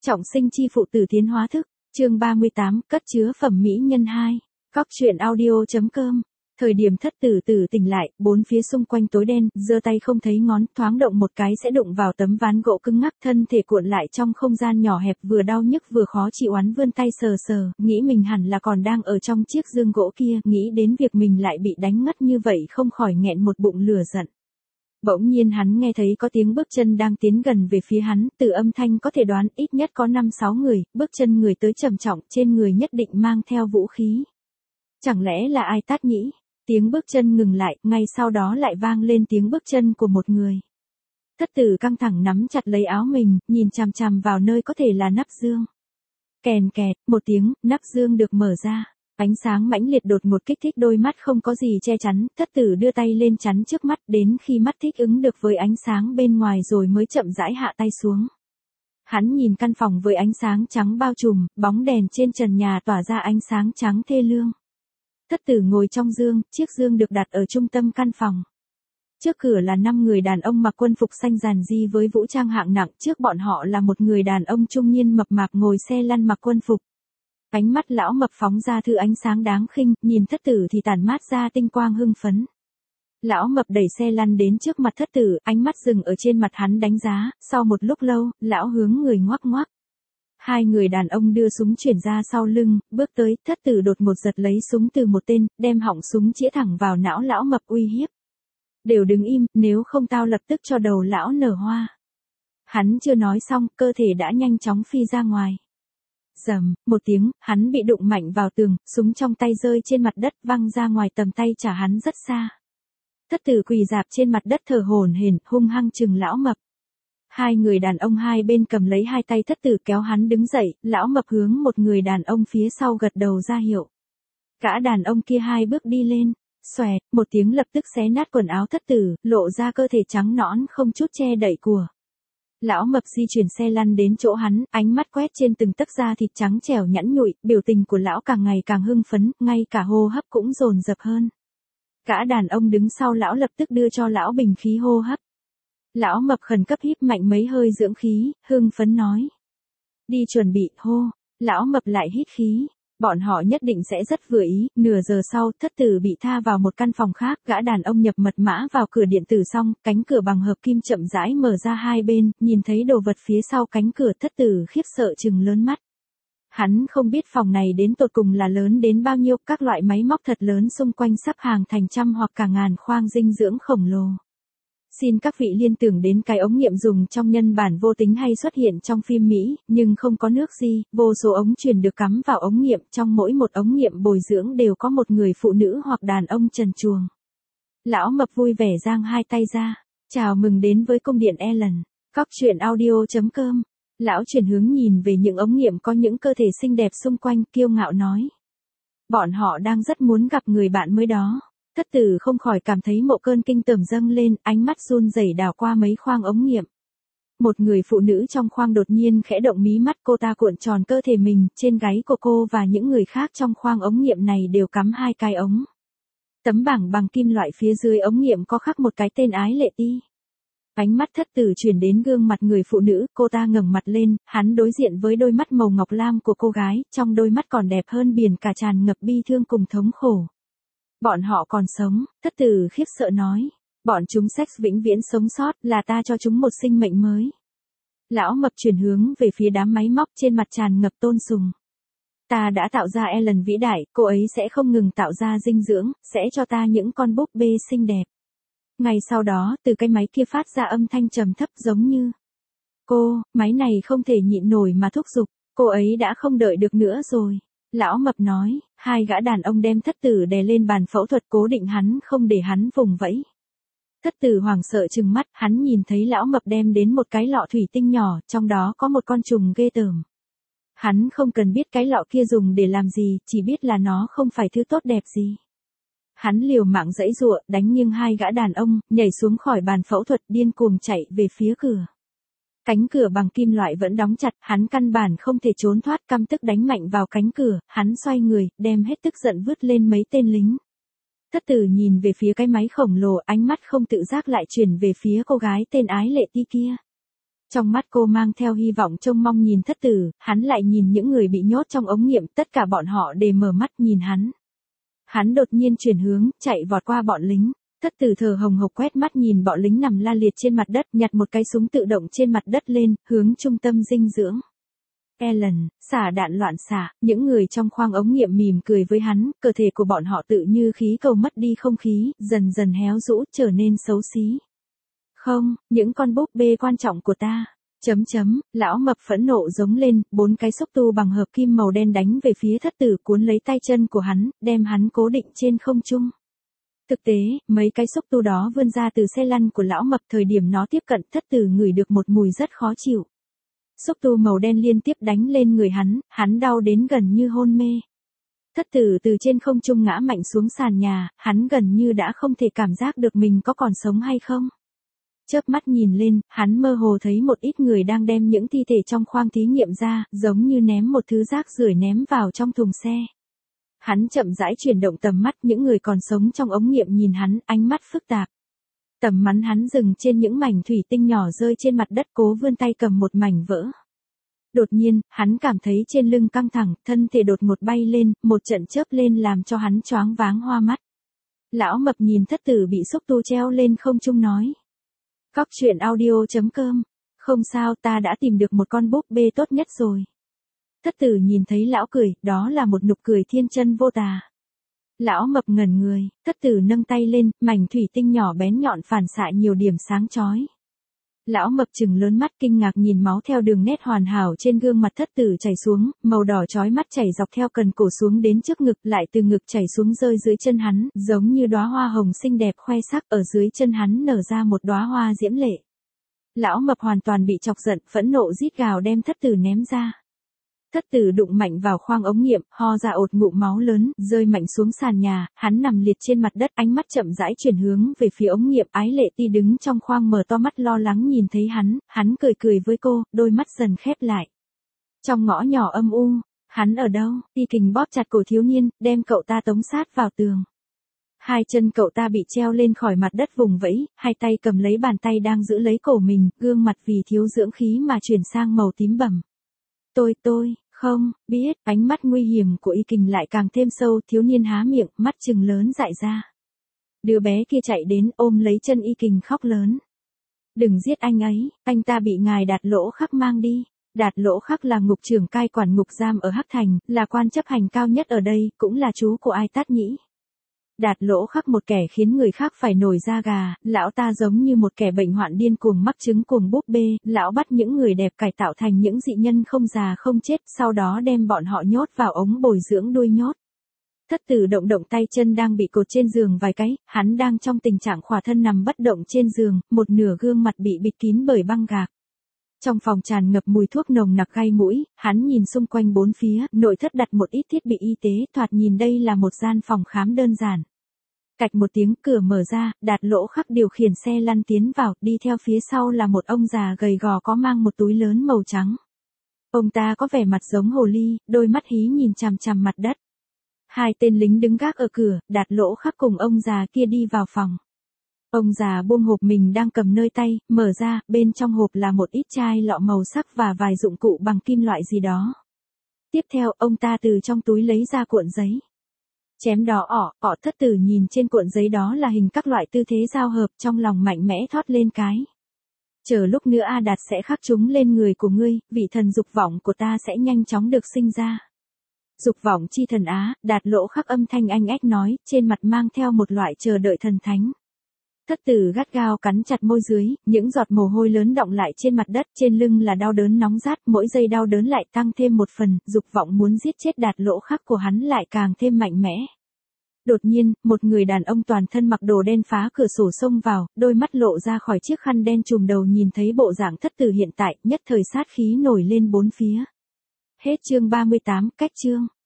Trọng sinh chi phụ tử tiến hóa thức, chương 38, cất chứa phẩm mỹ nhân 2. Góc truyện audio.com. Thời điểm thất tử tử tỉnh lại, bốn phía xung quanh tối đen, giơ tay không thấy ngón, thoáng động một cái sẽ đụng vào tấm ván gỗ cứng ngắc, thân thể cuộn lại trong không gian nhỏ hẹp, vừa đau nhức vừa khó chịu, oán vươn tay sờ sờ, nghĩ mình hẳn là còn đang ở trong chiếc giường gỗ kia, nghĩ đến việc mình lại bị đánh ngất như vậy không khỏi nghẹn một bụng lửa giận. Bỗng nhiên hắn nghe thấy có tiếng bước chân đang tiến gần về phía hắn, từ âm thanh có thể đoán ít nhất có 5-6 người, bước chân người tới trầm trọng, trên người nhất định mang theo vũ khí. Chẳng lẽ là ai tát nhĩ? Tiếng bước chân ngừng lại, ngay sau đó lại vang lên tiếng bước chân của một người. Thất tử căng thẳng nắm chặt lấy áo mình, nhìn chằm chằm vào nơi có thể là nắp dương. Kèn kẹt, một tiếng, nắp dương được mở ra. Ánh sáng mãnh liệt đột ngột kích thích đôi mắt không có gì che chắn, thất tử đưa tay lên chắn trước mắt, đến khi mắt thích ứng được với ánh sáng bên ngoài rồi mới chậm rãi hạ tay xuống. Hắn nhìn căn phòng với ánh sáng trắng bao trùm, bóng đèn trên trần nhà tỏa ra ánh sáng trắng thê lương. Thất tử ngồi trong dương, chiếc dương được đặt ở trung tâm căn phòng. Trước cửa là 5 người đàn ông mặc quân phục xanh ràn di với vũ trang hạng nặng, trước bọn họ là một người đàn ông trung niên mập mạp ngồi xe lăn mặc quân phục. Ánh mắt lão mập phóng ra thứ ánh sáng đáng khinh, nhìn thất tử thì tản mát ra tinh quang hưng phấn. Lão mập đẩy xe lăn đến trước mặt thất tử, ánh mắt dừng ở trên mặt hắn đánh giá, sau một lúc lâu, lão hướng người ngoắc ngoắc. Hai người đàn ông đưa súng chuyển ra sau lưng, bước tới, thất tử đột ngột giật lấy súng từ một tên, đem họng súng chĩa thẳng vào não lão mập uy hiếp. Đều đứng im, nếu không tao lập tức cho đầu lão nở hoa. Hắn chưa nói xong, cơ thể đã nhanh chóng phi ra ngoài. Rầm, một tiếng, hắn bị đụng mạnh vào tường, súng trong tay rơi trên mặt đất văng ra ngoài tầm tay trả hắn rất xa. Thất tử quỳ rạp trên mặt đất thở hổn hển, hung hăng chừng lão mập. Hai người đàn ông hai bên cầm lấy hai tay thất tử kéo hắn đứng dậy, lão mập hướng một người đàn ông phía sau gật đầu ra hiệu. Cả đàn ông kia hai bước đi lên, xoẹt, một tiếng lập tức xé nát quần áo thất tử, lộ ra cơ thể trắng nõn không chút che đậy của. Lão mập di chuyển xe lăn đến chỗ hắn, ánh mắt quét trên từng tấc da thịt trắng trẻo nhẵn nhụi, biểu tình của lão càng ngày càng hưng phấn, ngay cả hô hấp cũng dồn dập hơn. Cả đàn ông đứng sau lão lập tức đưa cho lão bình khí hô hấp. Lão mập khẩn cấp hít mạnh mấy hơi dưỡng khí, hưng phấn nói. Đi chuẩn bị, hô. Lão mập lại hít khí. Bọn họ nhất định sẽ rất vừa ý, nửa giờ sau, thất tử bị tha vào một căn phòng khác, gã đàn ông nhập mật mã vào cửa điện tử xong, cánh cửa bằng hợp kim chậm rãi mở ra hai bên, nhìn thấy đồ vật phía sau cánh cửa, thất tử khiếp sợ trừng lớn mắt. Hắn không biết phòng này đến tột cùng là lớn đến bao nhiêu, các loại máy móc thật lớn xung quanh sắp hàng thành trăm hoặc cả ngàn khoang dinh dưỡng khổng lồ. Xin các vị liên tưởng đến cái ống nghiệm dùng trong nhân bản vô tính hay xuất hiện trong phim Mỹ, nhưng không có nước gì, vô số ống truyền được cắm vào ống nghiệm, trong mỗi một ống nghiệm bồi dưỡng đều có một người phụ nữ hoặc đàn ông trần truồng. Lão mập vui vẻ giang hai tay ra, chào mừng đến với cung điện Ellen, góc truyện audio.com. Lão chuyển hướng nhìn về những ống nghiệm có những cơ thể xinh đẹp xung quanh, kiêu ngạo nói. Bọn họ đang rất muốn gặp người bạn mới đó. Thất tử không khỏi cảm thấy một cơn kinh tởm dâng lên, ánh mắt run rẩy đảo qua mấy khoang ống nghiệm. Một người phụ nữ trong khoang đột nhiên khẽ động mí mắt, cô ta cuộn tròn cơ thể mình, trên gáy của cô và những người khác trong khoang ống nghiệm này đều cắm hai cái ống. Tấm bảng bằng kim loại phía dưới ống nghiệm có khắc một cái tên Ái Lệ Ti. Ánh mắt thất tử chuyển đến gương mặt người phụ nữ, cô ta ngẩng mặt lên, hắn đối diện với đôi mắt màu ngọc lam của cô gái, trong đôi mắt còn đẹp hơn biển cả tràn ngập bi thương cùng thống khổ. Bọn họ còn sống, thất tử khiếp sợ nói. Bọn chúng sex vĩnh viễn sống sót, là ta cho chúng một sinh mệnh mới. Lão mập chuyển hướng về phía đám máy móc trên mặt tràn ngập tôn sùng. Ta đã tạo ra Ellen vĩ đại, cô ấy sẽ không ngừng tạo ra dinh dưỡng, sẽ cho ta những con búp bê xinh đẹp. Ngay sau đó, từ cái máy kia phát ra âm thanh trầm thấp giống như. Cô, máy này không thể nhịn nổi mà thúc giục, cô ấy đã không đợi được nữa rồi. Lão mập nói, hai gã đàn ông đem thất tử đè lên bàn phẫu thuật cố định hắn không để hắn vùng vẫy. Thất tử hoảng sợ trừng mắt, hắn nhìn thấy lão mập đem đến một cái lọ thủy tinh nhỏ, trong đó có một con trùng ghê tởm. Hắn không cần biết cái lọ kia dùng để làm gì, chỉ biết là nó không phải thứ tốt đẹp gì. Hắn liều mạng giãy giụa, đánh nghiêng hai gã đàn ông, nhảy xuống khỏi bàn phẫu thuật điên cuồng chạy về phía cửa. Cánh cửa bằng kim loại vẫn đóng chặt, hắn căn bản không thể trốn thoát, căm tức đánh mạnh vào cánh cửa, hắn xoay người, đem hết tức giận vứt lên mấy tên lính. Thất tử nhìn về phía cái máy khổng lồ, ánh mắt không tự giác lại chuyển về phía cô gái tên Ái Lệ Ti kia. Trong mắt cô mang theo hy vọng trông mong nhìn thất tử, hắn lại nhìn những người bị nhốt trong ống nghiệm, tất cả bọn họ đều mở mắt nhìn hắn. Hắn đột nhiên chuyển hướng, chạy vọt qua bọn lính. Thất tử thở hồng hộc quét mắt nhìn bọn lính nằm la liệt trên mặt đất, nhặt một cái súng tự động trên mặt đất lên, hướng trung tâm dinh dưỡng. Ellen, xả đạn loạn xả, những người trong khoang ống nghiệm mỉm cười với hắn, cơ thể của bọn họ tự như khí cầu mất đi không khí, dần dần héo rũ, trở nên xấu xí. Không, những con búp bê quan trọng của ta. Lão mập phẫn nộ giống lên, 4 cái xúc tu bằng hợp kim màu đen đánh về phía thất tử, cuốn lấy tay chân của hắn, đem hắn cố định trên không trung. Thực tế, mấy cái xúc tu đó vươn ra từ xe lăn của lão mập, thời điểm nó tiếp cận thất tử ngửi được một mùi rất khó chịu. Xúc tu màu đen liên tiếp đánh lên người hắn đau đến gần như hôn mê. Thất tử từ trên không trung ngã mạnh xuống sàn nhà, hắn gần như đã không thể cảm giác được mình có còn sống hay không. Chớp mắt nhìn lên, hắn mơ hồ thấy một ít người đang đem những thi thể trong khoang thí nghiệm ra, giống như ném một thứ rác rưởi ném vào trong thùng xe. Hắn chậm rãi chuyển động tầm mắt, những người còn sống trong ống nghiệm nhìn hắn, ánh mắt phức tạp. Tầm mắt hắn dừng trên những mảnh thủy tinh nhỏ rơi trên mặt đất, cố vươn tay cầm một mảnh vỡ. Đột nhiên, hắn cảm thấy trên lưng căng thẳng, thân thể đột ngột bay lên, một trận chớp lên làm cho hắn choáng váng hoa mắt. Lão mập nhìn thất tử bị xúc tu treo lên không trung nói. Cóc truyện audio.com. Không sao, ta đã tìm được một con búp bê tốt nhất rồi. Thất tử nhìn thấy lão cười, đó là một nụ cười thiên chân vô tà. Lão mập ngẩn người, thất tử nâng tay lên, mảnh thủy tinh nhỏ bén nhọn phản xạ nhiều điểm sáng chói. Lão mập trừng lớn mắt kinh ngạc nhìn máu theo đường nét hoàn hảo trên gương mặt thất tử chảy xuống, màu đỏ chói mắt chảy dọc theo cần cổ xuống đến trước ngực, lại từ ngực chảy xuống rơi dưới chân hắn, giống như đóa hoa hồng xinh đẹp khoe sắc, ở dưới chân hắn nở ra một đóa hoa diễm lệ. Lão mập hoàn toàn bị chọc giận, phẫn nộ rít gào đem thất tử ném ra. Thất tử đụng mạnh vào khoang ống nghiệm, ho ra ột ngụm máu lớn, rơi mạnh xuống sàn nhà, hắn nằm liệt trên mặt đất, ánh mắt chậm rãi chuyển hướng về phía ống nghiệm. Ái Lệ Ti đứng trong khoang mở to mắt lo lắng nhìn thấy hắn cười cười với cô, đôi mắt dần khép lại. Trong ngõ nhỏ âm u, hắn ở đâu? Ti Kình bóp chặt cổ thiếu niên, đem cậu ta tống sát vào tường. Hai chân cậu ta bị treo lên khỏi mặt đất vùng vẫy, hai tay cầm lấy bàn tay đang giữ lấy cổ mình, gương mặt vì thiếu dưỡng khí mà chuyển sang màu tím bầm. Tôi, không, biết, ánh mắt nguy hiểm của Y Kình lại càng thêm sâu, thiếu niên há miệng, mắt trừng lớn dại ra. Đứa bé kia chạy đến ôm lấy chân Y Kình khóc lớn. Đừng giết anh ấy, anh ta bị ngài Đạt Lỗ Khắc mang đi. Đạt Lỗ Khắc là ngục trưởng cai quản ngục giam ở Hắc Thành, là quan chấp hành cao nhất ở đây, cũng là chú của Ai Tát Nhĩ. Đạt Lỗ Khắc một kẻ khiến người khác phải nổi da gà, lão ta giống như một kẻ bệnh hoạn điên cuồng mắc chứng cuồng búp bê, lão bắt những người đẹp cải tạo thành những dị nhân không già không chết, sau đó đem bọn họ nhốt vào ống bồi dưỡng đuôi nhốt. Thất tử động tay chân đang bị cột trên giường vài cái, hắn đang trong tình trạng khỏa thân nằm bất động trên giường, một nửa gương mặt bị bịt kín bởi băng gạc. Trong phòng tràn ngập mùi thuốc nồng nặc gai mũi, hắn nhìn xung quanh bốn phía, nội thất đặt một ít thiết bị y tế, thoạt nhìn đây là một gian phòng khám đơn giản. Cạch một tiếng cửa mở ra, Đạt Lỗ Khắc điều khiển xe lăn tiến vào, đi theo phía sau là một ông già gầy gò có mang một túi lớn màu trắng. Ông ta có vẻ mặt giống hồ ly, đôi mắt hí nhìn chằm chằm mặt đất. Hai tên lính đứng gác ở cửa, Đạt Lỗ Khắc cùng ông già kia đi vào phòng. Ông già buông hộp mình đang cầm nơi tay, mở ra, bên trong hộp là một ít chai lọ màu sắc và vài dụng cụ bằng kim loại gì đó. Tiếp theo, ông ta từ trong túi lấy ra cuộn giấy. Chém đó thất tử nhìn trên cuộn giấy đó là hình các loại tư thế giao hợp, trong lòng mạnh mẽ thót lên cái. Chờ lúc nữa A Đạt sẽ khắc chúng lên người của ngươi, vị thần dục vọng của ta sẽ nhanh chóng được sinh ra. Dục vọng chi thần Á, Đạt Lỗ Khắc âm thanh anh ách nói, trên mặt mang theo một loại chờ đợi thần thánh. Thất tử gắt gao cắn chặt môi dưới, những giọt mồ hôi lớn đọng lại trên mặt đất, trên lưng là đau đớn nóng rát, mỗi giây đau đớn lại tăng thêm một phần, dục vọng muốn giết chết Đạt Lỗ Khắc của hắn lại càng thêm mạnh mẽ. Đột nhiên, một người đàn ông toàn thân mặc đồ đen phá cửa sổ xông vào, đôi mắt lộ ra khỏi chiếc khăn đen trùm đầu nhìn thấy bộ dạng thất tử hiện tại, nhất thời sát khí nổi lên bốn phía. Hết chương 38, cách chương.